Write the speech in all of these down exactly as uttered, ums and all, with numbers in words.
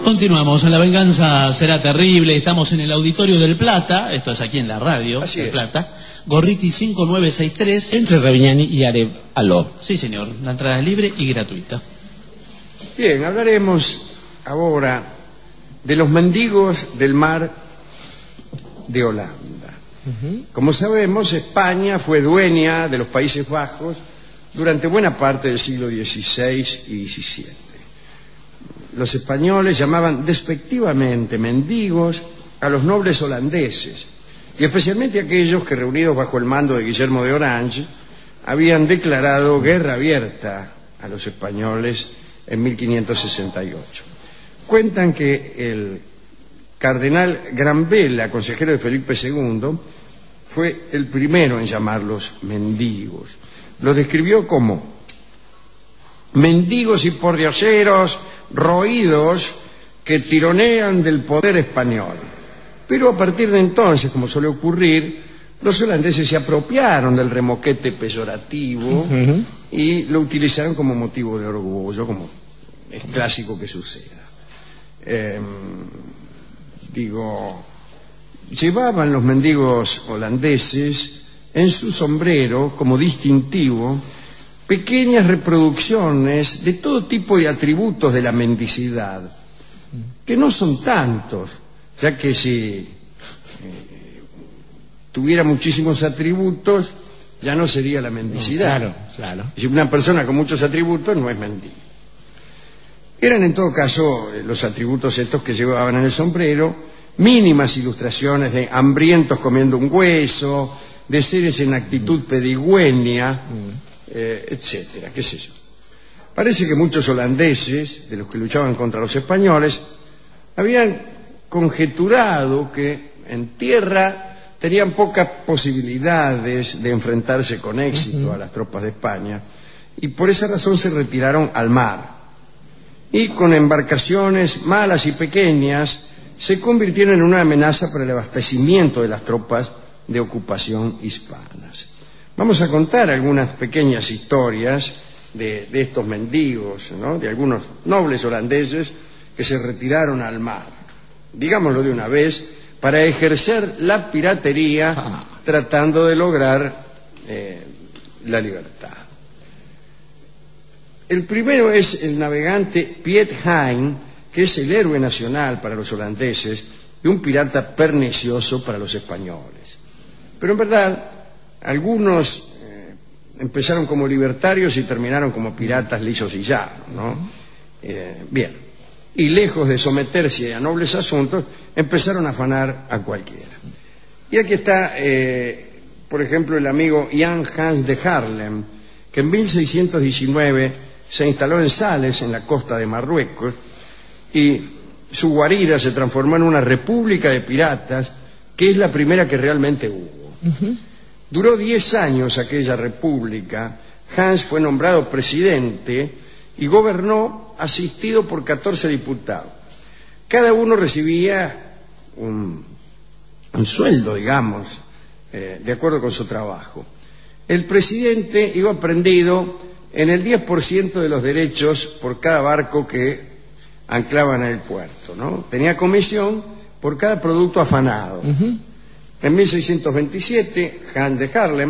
Continuamos, La venganza será terrible. Estamos en el Auditorio del Plata, esto es aquí en la radio Así del es. Plata. Gorriti cinco nueve seis tres. Entre Reviñani y Areb Aló. Sí, señor, la entrada es libre y gratuita. Bien, hablaremos ahora de los mendigos del mar de Holanda. Uh-huh. Como sabemos, España fue dueña de los Países Bajos durante buena parte del siglo dieciséis y diecisiete. Los españoles llamaban despectivamente mendigos a los nobles holandeses, y especialmente aquellos que, reunidos bajo el mando de Guillermo de Orange, habían declarado guerra abierta a los españoles en mil quinientos sesenta y ocho. Cuentan que el cardenal Granvela, consejero de Felipe segundo, fue el primero en llamarlos mendigos. Los describió como mendigos y pordioseros roídos que tironean del poder español. Pero a partir de entonces, como suele ocurrir, los holandeses se apropiaron del remoquete peyorativo uh-huh. y lo utilizaron como motivo de orgullo, como es clásico que suceda. Eh, digo, llevaban los mendigos holandeses en su sombrero como distintivo pequeñas reproducciones de todo tipo de atributos de la mendicidad, que no son tantos, ya que si eh, tuviera muchísimos atributos, ya no sería la mendicidad. Claro, claro. Si una persona con muchos atributos no es mendigo. Eran en todo caso los atributos estos que llevaban en el sombrero, mínimas ilustraciones de hambrientos comiendo un hueso, de seres en actitud pedigüeña, mm. Eh, etcétera, qué sé yo. Parece que muchos holandeses, de los que luchaban contra los españoles, habían conjeturado que en tierra tenían pocas posibilidades de enfrentarse con éxito a las tropas de España, y por esa razón se retiraron al mar, y con embarcaciones malas y pequeñas se convirtieron en una amenaza para el abastecimiento de las tropas de ocupación hispanas. Vamos a contar algunas pequeñas historias de, de estos mendigos, ¿no? De algunos nobles holandeses que se retiraron al mar, digámoslo de una vez, para ejercer la piratería ah. tratando de lograr eh, la libertad. El primero es el navegante Piet Hein, que es el héroe nacional para los holandeses y un pirata pernicioso para los españoles. Pero en verdad, algunos eh, empezaron como libertarios y terminaron como piratas lisos y llanos, ¿no? Eh, bien, y lejos de someterse a nobles asuntos, empezaron a afanar a cualquiera. Y aquí está, eh, por ejemplo, el amigo Jan Hans de Haarlem, que en mil seiscientos diecinueve se instaló en Sales, en la costa de Marruecos, y su guarida se transformó en una república de piratas, que es la primera que realmente hubo. Uh-huh. Duró diez años aquella república. Hans fue nombrado presidente y gobernó asistido por catorce diputados. Cada uno recibía un, un sueldo, digamos, eh, de acuerdo con su trabajo. El presidente iba prendido en el diez por ciento de los derechos por cada barco que anclaban en el puerto, ¿no? Tenía comisión por cada producto afanado. Uh-huh. En mil seiscientos veintisiete, Hans de Haarlem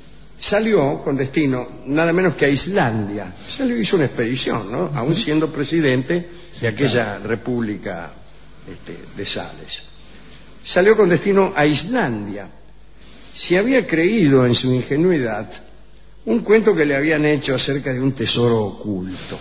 salió con destino nada menos que a Islandia. Salió y hizo una expedición, ¿no? Uh-huh. Aún siendo presidente de aquella república este, de Sales. Salió con destino a Islandia. Se había creído en su ingenuidad un cuento que le habían hecho acerca de un tesoro oculto.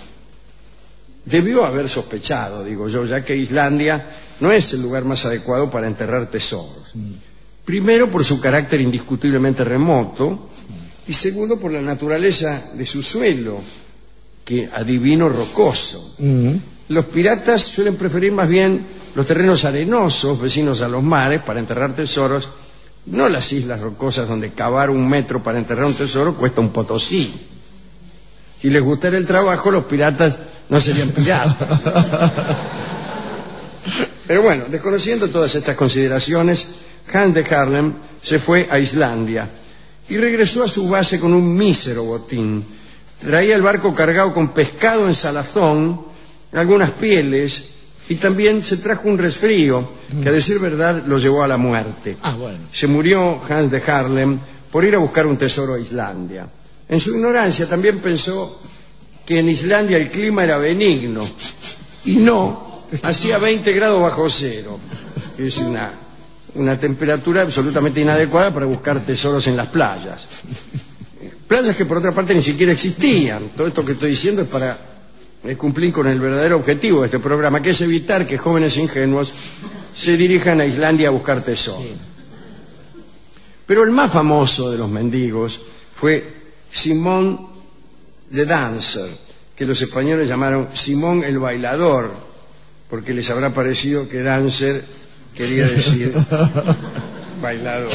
Debió haber sospechado, digo yo, ya que Islandia no es el lugar más adecuado para enterrar tesoros. Mm. Primero, por su carácter indiscutiblemente remoto, y segundo, por la naturaleza de su suelo, que adivino rocoso. Mm. Los piratas suelen preferir más bien los terrenos arenosos, vecinos a los mares, para enterrar tesoros, no las islas rocosas donde cavar un metro para enterrar un tesoro cuesta un potosí. Si les gustara el trabajo, los piratas no serían piratas. Pero bueno, desconociendo todas estas consideraciones, Hans de Haarlem se fue a Islandia y regresó a su base con un mísero botín. Traía el barco cargado con pescado en salazón, algunas pieles Y también se trajo un resfrío que, a decir verdad, lo llevó a la muerte. Ah, bueno. Se murió Hans de Haarlem por ir a buscar un tesoro a Islandia. En su ignorancia también pensó que en Islandia el clima era benigno y no, hacía veinte grados bajo cero. Es una, una temperatura absolutamente inadecuada para buscar tesoros en las playas. Playas que por otra parte ni siquiera existían. Todo esto que estoy diciendo es para cumplir con el verdadero objetivo de este programa, que es evitar que jóvenes ingenuos se dirijan a Islandia a buscar tesoros. Sí. Pero el más famoso de los mendigos fue Simón the Dancer, que los españoles llamaron Simón el Bailador, porque les habrá parecido que dancer quería decir bailador.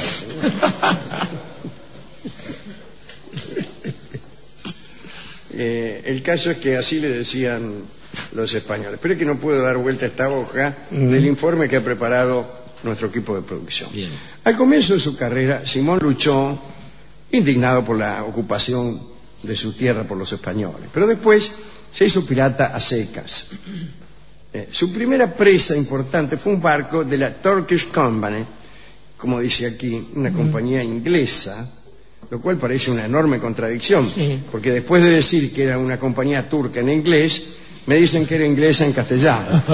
Eh, el caso es que así le decían los españoles. Pero es que no puedo dar vuelta a esta hoja mm. del informe que ha preparado nuestro equipo de producción. Bien. Al comienzo de su carrera, Simón luchó indignado por la ocupación de su tierra por los españoles, pero después se hizo pirata a secas. Eh, su primera presa importante fue un barco de la Turkish Company, como dice aquí, una mm. compañía inglesa, lo cual parece una enorme contradicción, sí. porque después de decir que era una compañía turca en inglés, me dicen que era inglesa en castellano.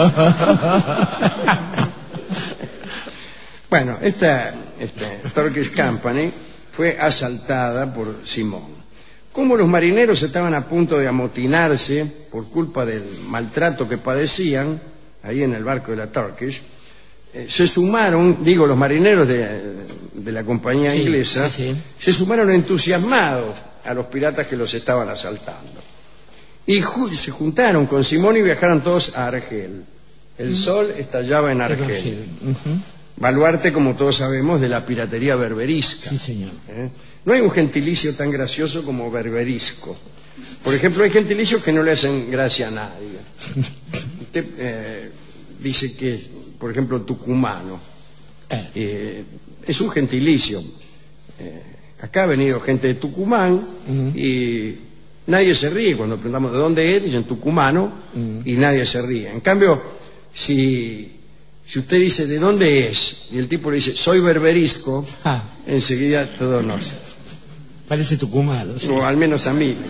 Bueno, esta, esta Turkish Company fue asaltada por Simón. Como los marineros estaban a punto de amotinarse por culpa del maltrato que padecían ahí en el barco de la Turkish, eh, se sumaron, digo, los marineros de, de la compañía sí, inglesa, sí, sí. se sumaron entusiasmados a los piratas que los estaban asaltando. Y ju se juntaron con Simón y viajaron todos a Argel. El mm. sol estallaba en Argel. Sí. Uh-huh. Baluarte, como todos sabemos, de la piratería berberisca. Sí, señor. ¿Eh? No hay un gentilicio tan gracioso como berberisco. Por ejemplo, hay gentilicios que no le hacen gracia a nadie. Usted eh, dice que, por ejemplo, tucumano. Eh, es un gentilicio. Eh, acá ha venido gente de Tucumán uh-huh. y nadie se ríe. Cuando preguntamos de dónde es, dicen tucumano uh-huh. y nadie se ríe. En cambio, si... Si usted dice, ¿de dónde es? Y el tipo le dice, soy berberisco, ah. enseguida todo nos... Parece tucumano. Sí. O al menos a mí.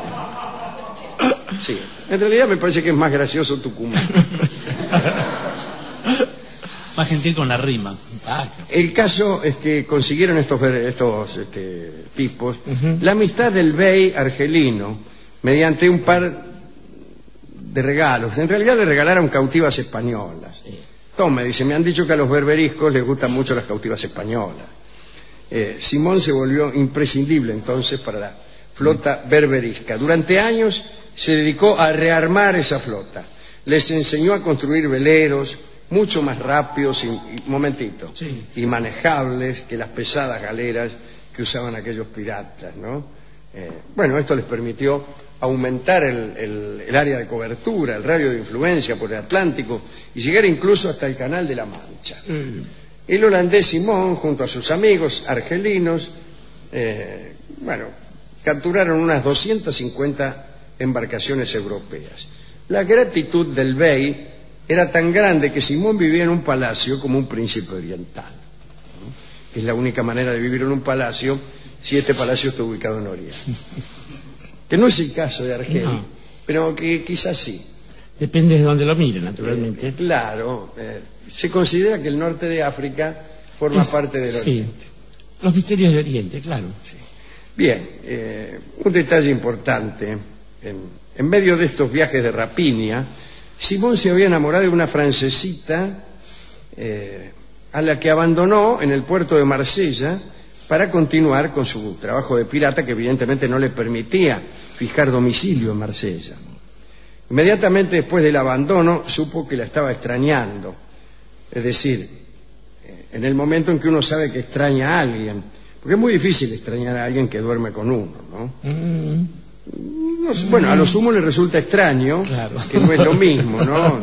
Sí. En realidad me parece que es más gracioso Tucumán. Más gentil con la rima. El caso es que consiguieron estos, estos este, tipos uh-huh. la amistad del bey argelino mediante un par de regalos. En realidad le regalaron cautivas españolas. Sí. Tome, dice, me han dicho que a los berberiscos les gustan mucho las cautivas españolas. Eh, Simón se volvió imprescindible entonces para la flota berberisca. Durante años se dedicó a rearmar esa flota. Les enseñó a construir veleros mucho más rápidos y, y momentito, sí. y manejables que las pesadas galeras que usaban aquellos piratas, ¿no? Eh, bueno, esto les permitió aumentar el, el, el área de cobertura, el radio de influencia por el Atlántico y llegar incluso hasta el Canal de la Mancha. Mm. El holandés Simón, junto a sus amigos argelinos, eh, bueno, capturaron unas doscientas cincuenta embarcaciones europeas. La gratitud del bey era tan grande que Simón vivía en un palacio como un príncipe oriental. ¿no? Es la única manera de vivir en un palacio si este palacio está ubicado en Oriente. Que no es el caso de Argel, no. pero que quizás sí. Depende de dónde lo mire, naturalmente. Eh, claro, eh, se considera que el norte de África forma es, parte del sí. Oriente. Los misterios del Oriente, claro. Sí. Bien, eh, un detalle importante, en, en medio de estos viajes de rapiña, Simón se había enamorado de una francesita eh, a la que abandonó en el puerto de Marsella para continuar con su trabajo de pirata, que evidentemente no le permitía fijar domicilio en Marsella. Inmediatamente después del abandono supo que la estaba extrañando, es decir, en el momento en que uno sabe que extraña a alguien, porque es muy difícil extrañar a alguien que duerme con uno, ¿no? Mm. no bueno, a lo sumo le resulta extraño, claro. que no es lo mismo, ¿no?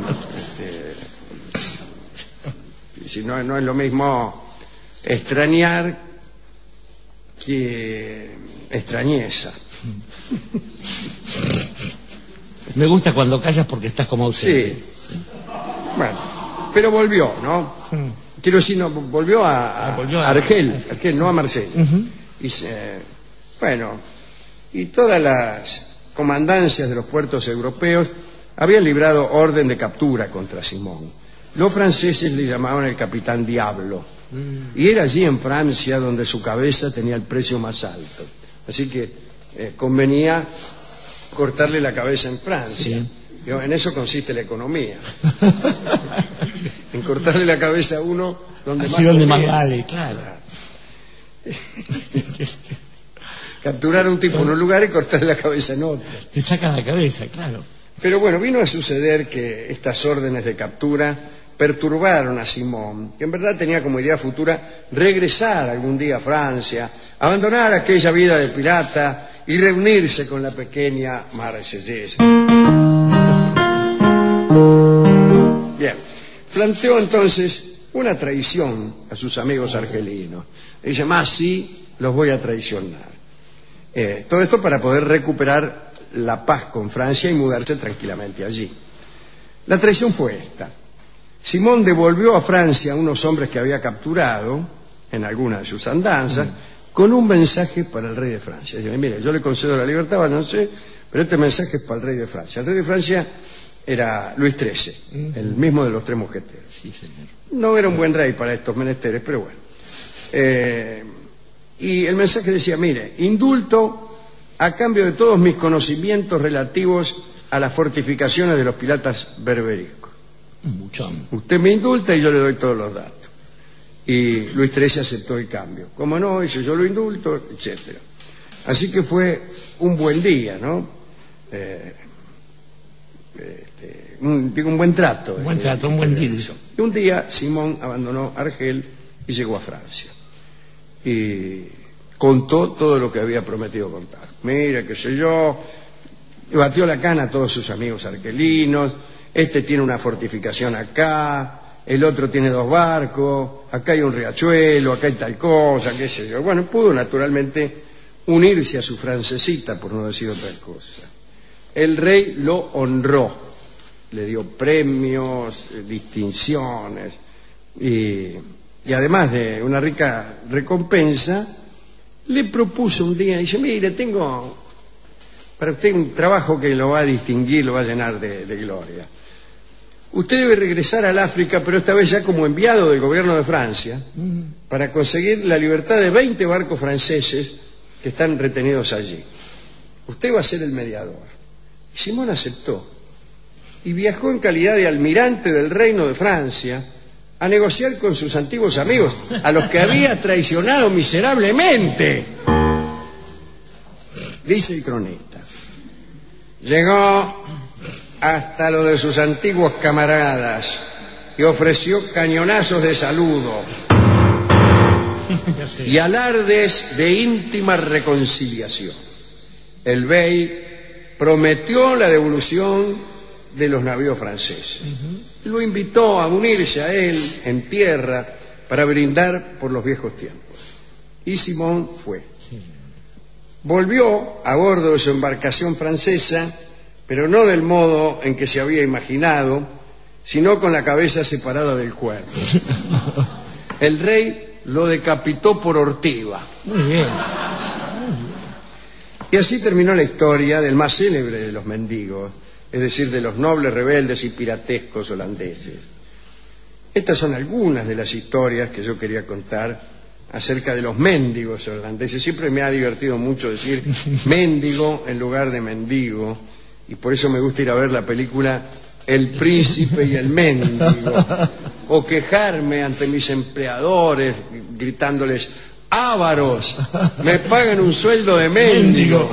Este, si no, no es lo mismo extrañar que extrañeza. Me gusta cuando callas porque estás como ausente. Sí. Bueno, pero volvió, ¿no? Quiero decir, no, volvió a, a, volvió a Argel, Argel, no a Marsella. Uh-huh. Y se, bueno, y todas las comandancias de los puertos europeos habían librado orden de captura contra Simón. Los franceses le llamaban el capitán Diablo. Mm. Y era allí en Francia donde su cabeza tenía el precio más alto. Así que eh, convenía cortarle la cabeza en Francia. Sí. En eso consiste la economía. En cortarle la cabeza a uno donde así más, donde más vale, claro. Capturar a un tipo en un lugar y cortarle la cabeza en otro. Te sacan la cabeza, claro. Pero bueno, vino a suceder que estas órdenes de captura perturbaron a Simón, que en verdad tenía como idea futura regresar algún día a Francia, abandonar aquella vida de pirata y reunirse con la pequeña marsellesa. Bien, planteó entonces una traición a sus amigos argelinos. Dice, más sí, los voy a traicionar. Eh, todo esto para poder recuperar la paz con Francia y mudarse tranquilamente allí. La traición fue esta. Simón devolvió a Francia a unos hombres que había capturado en alguna de sus andanzas mm. con un mensaje para el rey de Francia. Dice, mire, yo le concedo la libertad, no sé, pero este mensaje es para el rey de Francia. El rey de Francia era Luis trece, mm. el mismo de los tres mosqueteros. Sí, señor. No era un buen rey para estos menesteres, pero bueno. Eh, y el mensaje decía, mire, indulto a cambio de todos mis conocimientos relativos a las fortificaciones de los piratas berberiscos. Muchón. Usted me indulta y yo le doy todos los datos. Y Luis trece aceptó el cambio. Como no, dice, yo lo indulto, etcétera. Así que fue un buen día, ¿no? Eh, este, un, digo, un buen trato. Un buen trato, eh, un buen deal. Y un día Simón abandonó Argel y llegó a Francia. Y contó todo lo que había prometido contar. Mira, qué sé yo, batió la cana a todos sus amigos argelinos. Este tiene una fortificación acá, el otro tiene dos barcos, acá hay un riachuelo, acá hay tal cosa, qué sé yo. Bueno, pudo naturalmente unirse a su francesita, por no decir otra cosa. El rey lo honró, le dio premios, distinciones y, y además de una rica recompensa, le propuso un día, dice, mire, tengo para usted un trabajo que lo va a distinguir, lo va a llenar de, de gloria. Usted debe regresar al África, pero esta vez ya como enviado del gobierno de Francia, para conseguir la libertad de veinte barcos franceses que están retenidos allí. Usted va a ser el mediador. Y Simón aceptó y viajó en calidad de almirante del reino de Francia a negociar con sus antiguos amigos, a los que había traicionado miserablemente. Dice el cronista, llegó hasta lo de sus antiguos camaradas y ofreció cañonazos de saludo y alardes de íntima reconciliación. El bey prometió la devolución de los navíos franceses. Uh-huh. Lo invitó a unirse a él en tierra para brindar por los viejos tiempos. Y Simón fue. Sí. Volvió a bordo de su embarcación francesa, pero no del modo en que se había imaginado, sino con la cabeza separada del cuerpo. El rey lo decapitó por ortiva. Muy bien. Y así terminó la historia del más célebre de los mendigos, es decir, de los nobles rebeldes y piratescos holandeses. Estas son algunas de las historias que yo quería contar acerca de los mendigos holandeses. Siempre me ha divertido mucho decir mendigo en lugar de mendigo, y por eso me gusta ir a ver la película El Príncipe y el Mendigo, o quejarme ante mis empleadores gritándoles, ávaros, me pagan un sueldo de mendigo.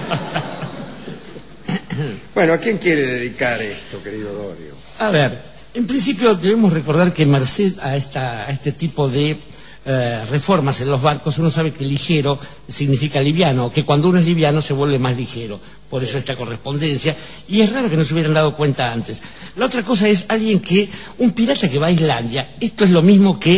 Bueno, ¿a quién quiere dedicar esto, querido Dorio? A ver, en principio debemos recordar que merced a, esta, a este tipo de eh, reformas en los barcos, uno sabe que ligero significa liviano, que cuando uno es liviano se vuelve más ligero. Por eso esta correspondencia, y es raro que no se hubieran dado cuenta antes. La otra cosa es alguien que, un pirata que va a Islandia, esto es lo mismo que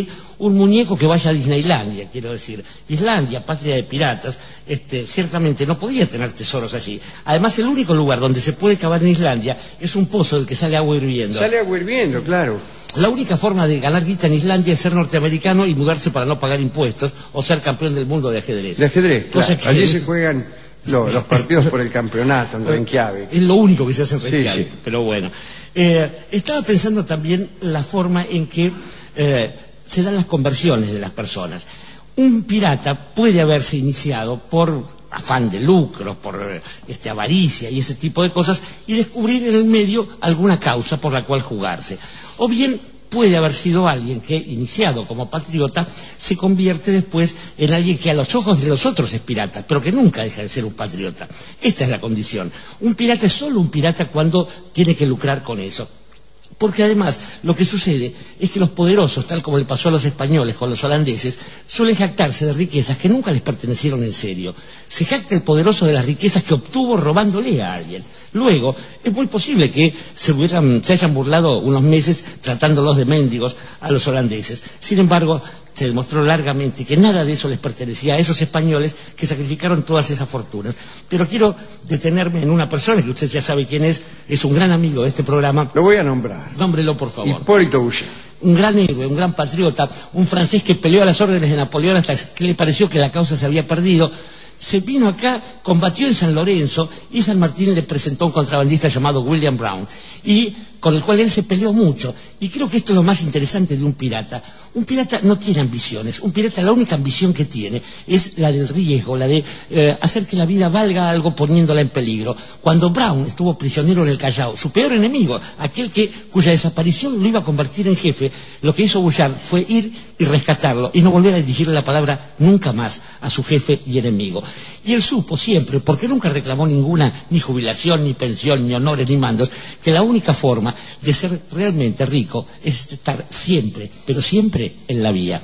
un muñeco que vaya a Disneylandia, quiero decir. Islandia, patria de piratas, este, ciertamente no podía tener tesoros allí. Además, el único lugar donde se puede cavar en Islandia es un pozo del que sale agua hirviendo. Sale agua hirviendo, claro. La única forma de ganar guita en Islandia es ser norteamericano y mudarse para no pagar impuestos o ser campeón del mundo de ajedrez. De ajedrez, claro. Cosa que Allí es- se juegan lo- los partidos por el campeonato en Reykjavik. Es lo único que se hace en Sí, Reykjavik, sí. pero bueno. Eh, estaba pensando también la forma en que eh, se dan las conversiones de las personas. Un pirata puede haberse iniciado por afán de lucro, por eh, este, avaricia y ese tipo de cosas, y descubrir en el medio alguna causa por la cual jugarse. O bien puede haber sido alguien que, iniciado como patriota, se convierte después en alguien que a los ojos de los otros es pirata, pero que nunca deja de ser un patriota. Esta es la condición. Un pirata es solo un pirata cuando tiene que lucrar con eso. Porque además lo que sucede es que los poderosos, tal como le pasó a los españoles con los holandeses, suelen jactarse de riquezas que nunca les pertenecieron en serio. Se jacta el poderoso de las riquezas que obtuvo robándole a alguien. Luego, es muy posible que se, hubieran, se hayan burlado unos meses tratándolos de mendigos a los holandeses. Sin embargo, se demostró largamente que nada de eso les pertenecía a esos españoles que sacrificaron todas esas fortunas. Pero quiero detenerme en una persona que usted ya sabe quién es, es un gran amigo de este programa. Lo voy a nombrar. Nómbrelo, por favor. Hipólito Boucher. Un gran héroe, un gran patriota, un francés que peleó a las órdenes de Napoleón hasta que le pareció que la causa se había perdido. Se vino acá, combatió en San Lorenzo y San Martín le presentó un contrabandista llamado William Brown, y con el cual él se peleó mucho. Y creo que esto es lo más interesante de un pirata. Un pirata no tiene ambiciones. Un pirata, la única ambición que tiene es la del riesgo, la de eh, hacer que la vida valga algo poniéndola en peligro. Cuando Brown estuvo prisionero en el Callao, su peor enemigo, aquel que cuya desaparición lo iba a convertir en jefe, lo que hizo Bouchard fue ir y rescatarlo y no volver a dirigirle la palabra nunca más a su jefe y enemigo. Y él supo siempre, porque nunca reclamó ninguna, ni jubilación, ni pensión, ni honores, ni mandos, que la única forma de ser realmente rico es estar siempre, pero siempre en la vía.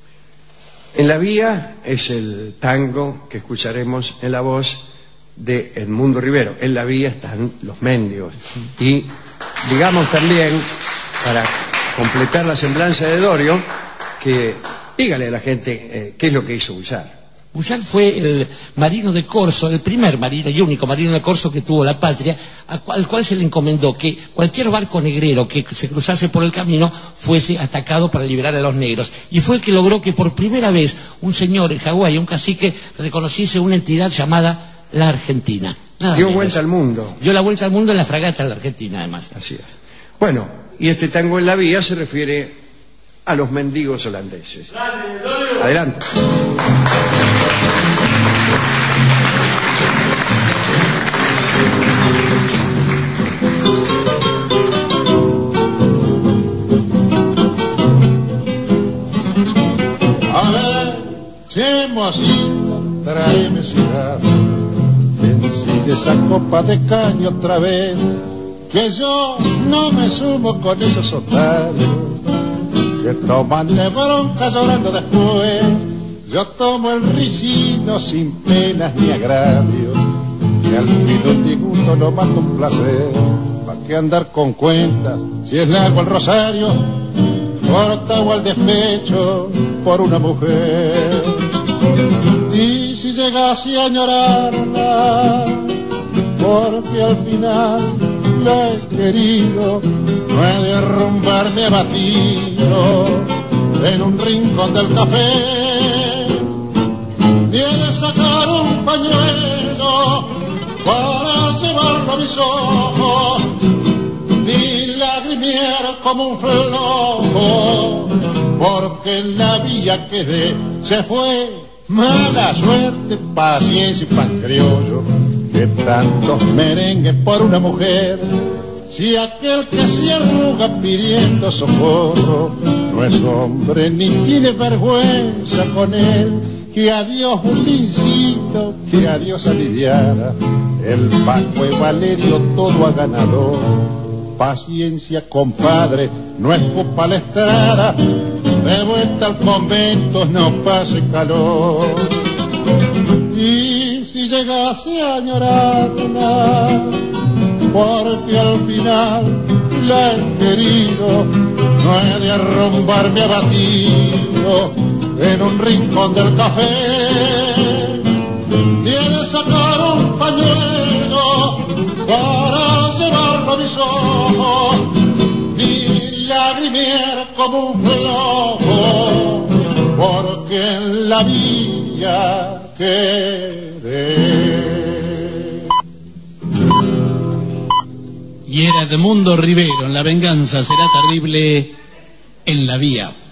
En la vía es el tango que escucharemos en la voz de Edmundo Rivero. En la vía están los mendigos. Y digamos también, para completar la semblanza de Dorio, que dígale a la gente eh, qué es lo que hizo Bouchard. Bouchard fue el marino de corso, el primer marino y único marino de corso que tuvo la patria, al cual se le encomendó que cualquier barco negrero que se cruzase por el camino fuese atacado para liberar a los negros. Y fue el que logró que por primera vez un señor en Hawái, un cacique, reconociese una entidad llamada la Argentina. Nada Dio menos. vuelta al mundo. Dio la vuelta al mundo en la fragata de la Argentina, además. Así es. Bueno, y este tango en la vía se refiere a los mendigos holandeses. Adelante. A ver, chemosito, tráeme cigarro, ensille esa copa de caña otra vez, que yo no me sumo con esos otarios que toman de bronca llorando después. Yo tomo el ricino sin penas ni agravio, que al fin ninguno no mata un placer. ¿Para qué andar con cuentas si es largo el rosario? Corta o al despecho por una mujer. Y si llegase a añorarla, porque al final la he querido, no he de derrumbarme abatido en un rincón del café, ni he de sacar un pañuelo para llevarlo a mis ojos, ni lagrimiar como un flojo, porque en la vía quedé, se fue mala suerte, paciencia y pan criollo, que tantos merengues por una mujer. Si aquel que se arruga pidiendo socorro no es hombre ni tiene vergüenza con él, que adiós Bulincito, que adiós aliviara, el Paco y Valerio todo ha ganado. Paciencia, compadre, no escupa la estrada, de vuelta al convento no pase calor. Y si llegase a añorarla, porque al final la he querido, no he de arrumbarme abatido en un rincón del café, ni he de sacar un pañuelo para llevarlo a mis ojos, ni lagrimier como un flojo, porque en la villa quedé. Y era Edmundo Rivero en La venganza será terrible en la vía.